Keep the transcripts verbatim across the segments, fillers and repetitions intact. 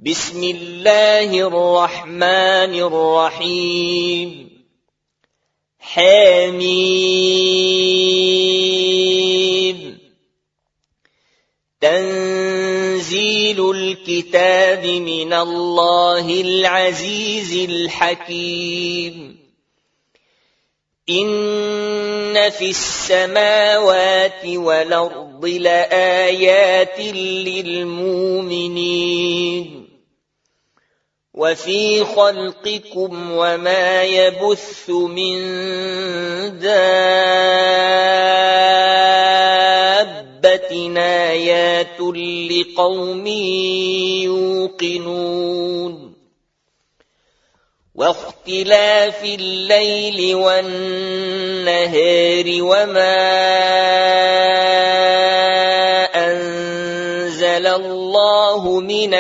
بسم الله الرحمن الرحيم حميم تنزيل الكتاب من الله العزيز الحكيم إن في السماوات والأرض لآيات للمؤمنين وفي خلقكم وما يبث من دابة آيات لقوم يوقنون واختلاف الليل والنهار وما أنزل الله من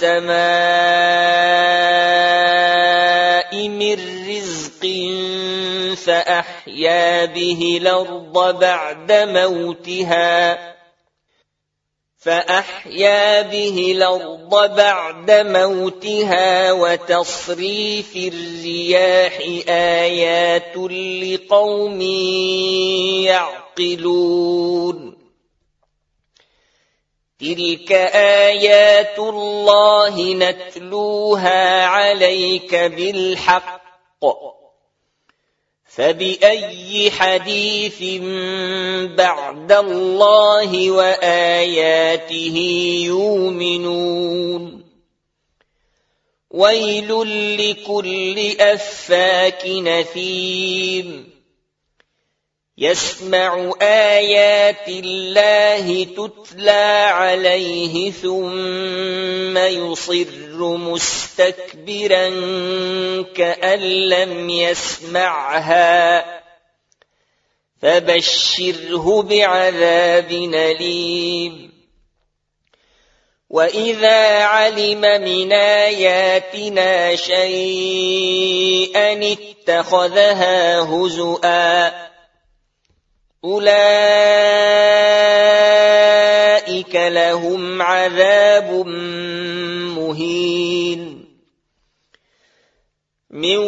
السماء من رزق فأحيا به الأرض بعد موتها فأحيا به الأرض بعد موتها وتصريف الرياح آيات لقوم يعقلون تلك آيات الله نتلوها عليك بالحق فبأي حديث بعد الله وآياته يؤمنون ويل لكل أفاك نثيم يسمع آيات الله تتلى عليه ثم يصر مستكبرا كأن لم يسمعها فبشره بعذاب أليم وإذا علم من آياتنا شيئا اتخذها هزؤا أولئك لهم عذاب مهين من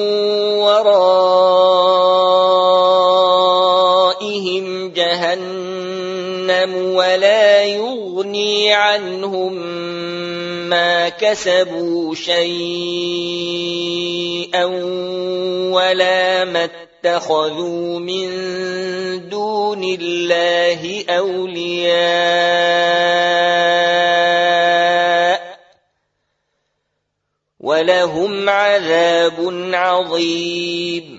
ورائهم جهنم ولا يغني عنهم ما كسبوا شيئا ولا ما اتخذوا من دون الله أولياء ولهم عذاب عظيم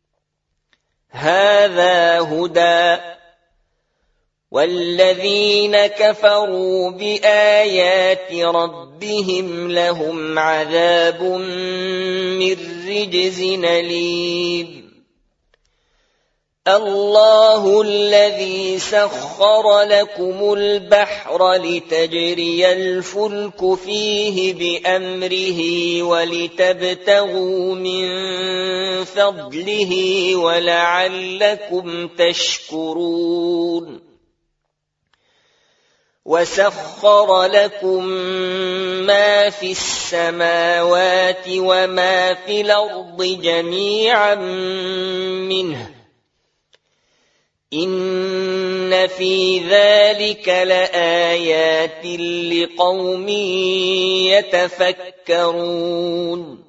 هذا هدى والذين كفروا بآيات ربهم لهم عذاب من رجز أليم الله الذي سخر لكم البحر لتجري الفلك فيه بأمره ولتبتغوا من فضله ولعلكم تشكرون وسخر لكم ما في السماوات وما في الأرض جميعا منه إن في ذلك لآيات لقوم يتفكرون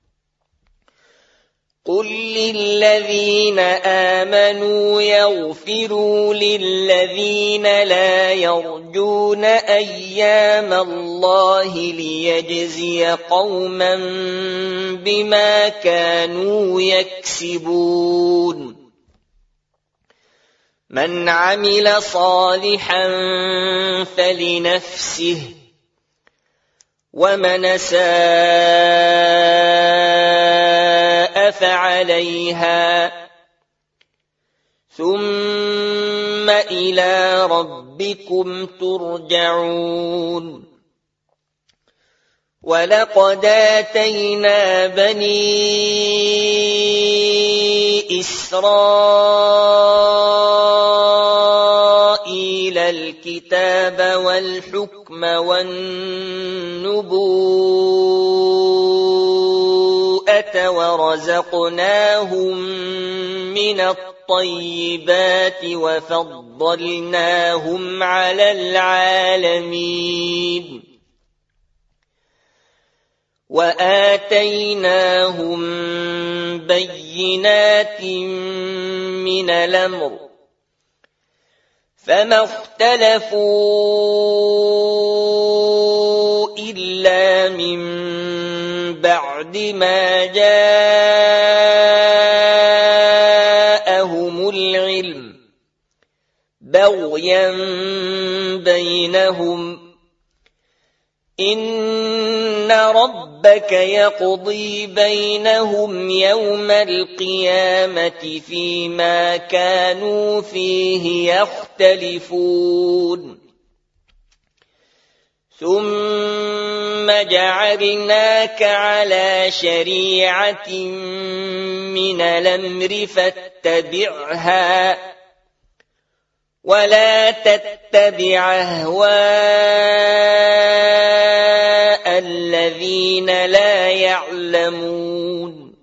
قل للذين آمنوا يغفروا للذين لا يرجون أيام الله ليجزي قوما بما كانوا يكسبون من عمل صالحا فلنفسه ومن أساء فعليها ثم إلى ربكم ترجعون ولقد آتينا بني إسرائيل الكتاب الكتاب والحكم والنبوءة ورزقناهم من الطيبات وفضلناهم على العالمين وآتيناهم بينات من الأمر فما اختلفوا إلا من بعد ما جاءهم العلم بغيا بينهم إن ربك يقضي بينهم يوم القيامة فيما كانوا فيه يختلفون ثم جعلناك على شريعة من الأمر فاتبعها ولا تتبع أهواء الذين لا يعلمون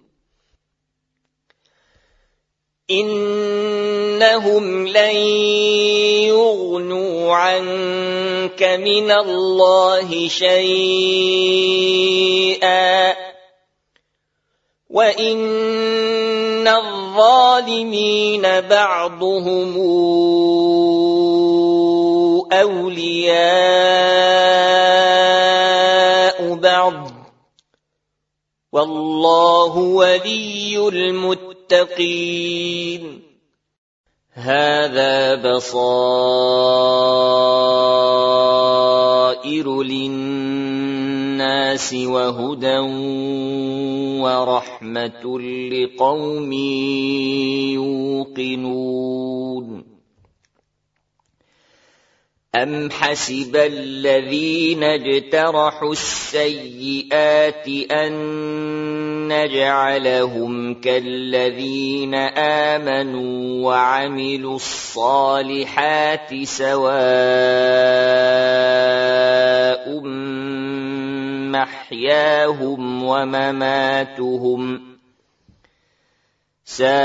إنهم لن يغنوا عنك من الله شيئا وإن الظالمين بعضهم أولياء بعض والله ولي المتقين هذا بصائر للناس وهدى ورحمة لقوم يوقنون أم حسب الذين اجترحوا السيئات أن نجعلهم كالذين آمنوا وعملوا الصالحات سواء محياهم ومماتهم ساء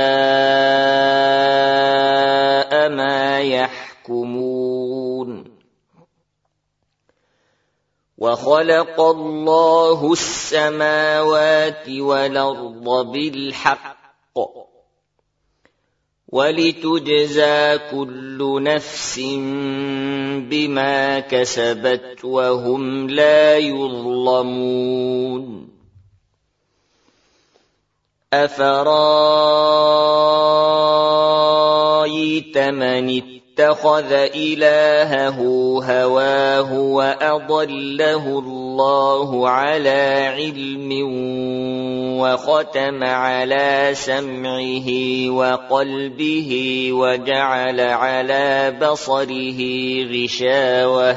ما يحكمون وخلق الله السماوات والأرض بالحق ولتجزى كل نفس بما كسبت وهم لا يظلمون أفرايت من اتخذ إلهه هواه وأضله الله على علم وختم على سمعه وقلبه وجعل على بصره غشاوة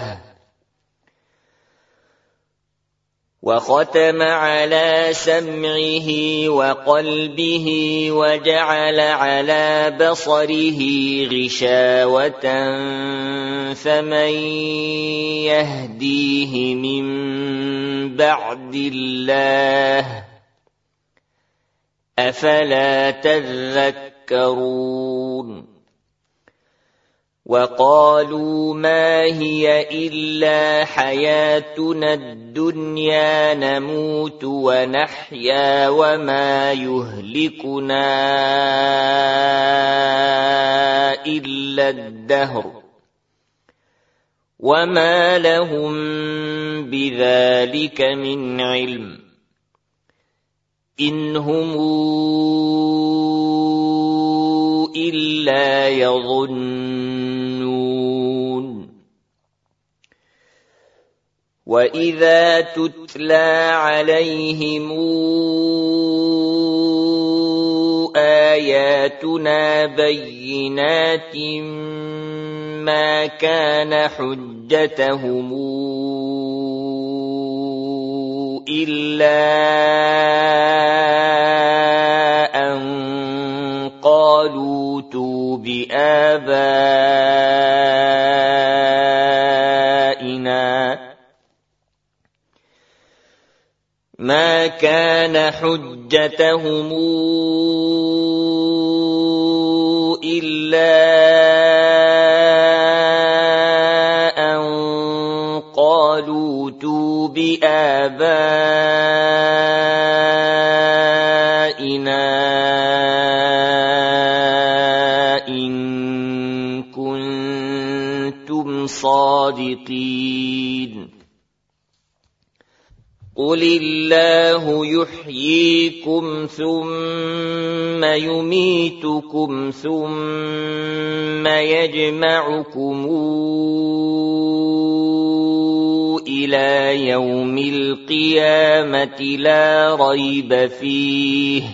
وختم على سمعه وقلبه وجعل على بصره غشاوة فمن يهديه من بعد الله أفلا تذكرون وقالوا ما هي إلا حياتنا الدنيا نموت ونحيا وما يهلكنا إلا الدهر وما لهم بذلك من علم إن هم إلا يظنون وإذا تتلى عليهم آياتنا بينات ما كان حجتهم إلا أن قالوا ائتوا بآبائنا ما كان حجتهم إلا أن قالوا ائتوا بآبائنا إن كنتم صادقين قل الله يحييكم ثم يميتكم ثم يجمعكم إلى يوم القيامة لا ريب فيه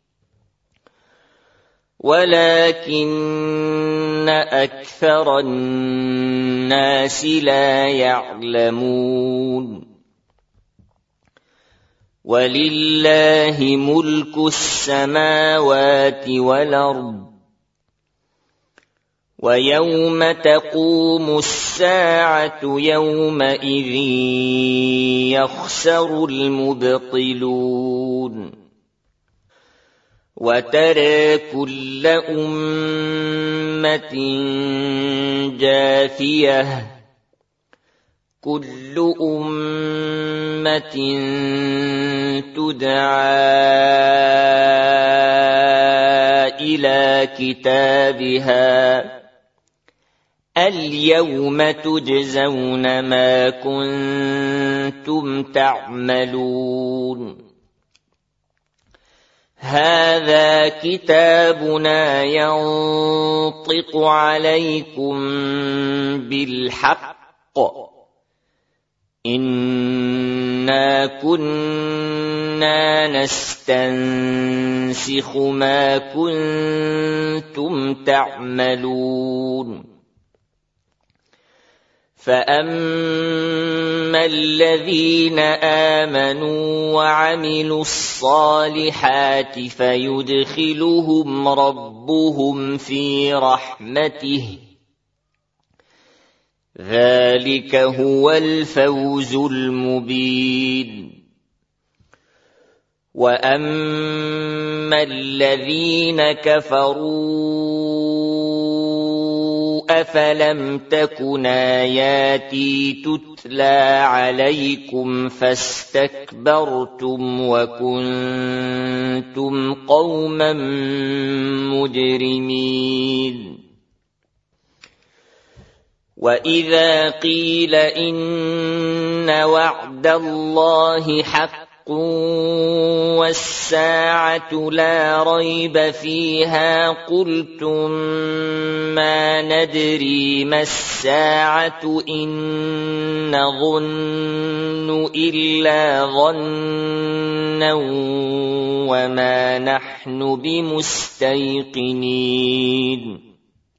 ولكن أكثر الناس لا يعلمون ولله ملك السماوات والأرض ويوم تقوم الساعة يومئذ يخسر المبطلون وترى كل أمة جاثية كل أمة تدعى إلى كتابها اليوم تجزون ما كنتم تعملون هذا كتابنا ينطق عليكم بالحق إنا كنا نستنسخ ما كنتم تعملون فأما الذين آمنوا وعملوا الصالحات فيدخلهم ربهم في رحمته ذلك هو الفوز المبين وأما الذين كفروا أفلم تكن آياتي تتلى عليكم فاستكبرتم وكنتم قوما مجرمين وإذا قيل إن وعد الله حق والساعة لا ريب فيها قلتم ما ندري ما الساعة إن نظن إلا ظنا وما نحن بمستيقنين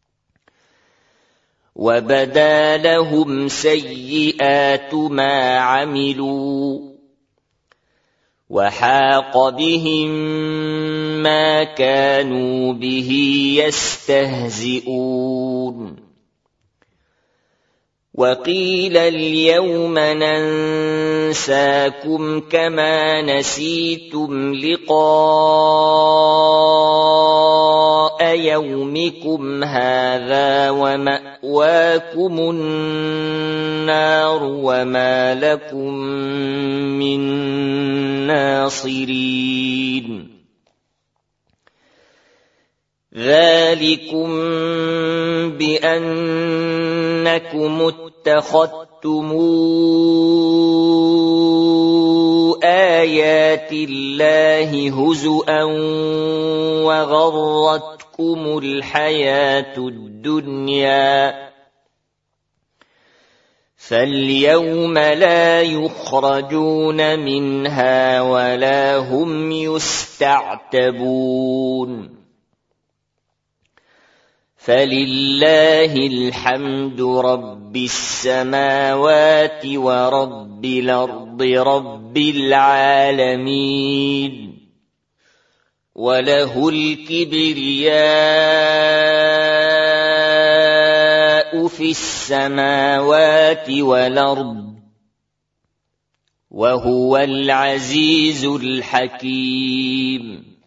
وبدا لهم سيئات ما عملوا وحاق بهم ما كانوا به يستهزئون وقيل اليوم ننساكم كما نسيتم لقاء يومكم هذا ومأواكم النار وما لكم من ناصرين ذلكم بأنكم اتخذتم آيات الله هزؤا وغرتكم الحياة الدنيا فاليوم لا يخرجون منها ولا هم يستعتبون فلله الحمد رب السماوات ورب الأرض رب العالمين وله الكبرياء في السماوات والأرض وهو العزيز الحكيم.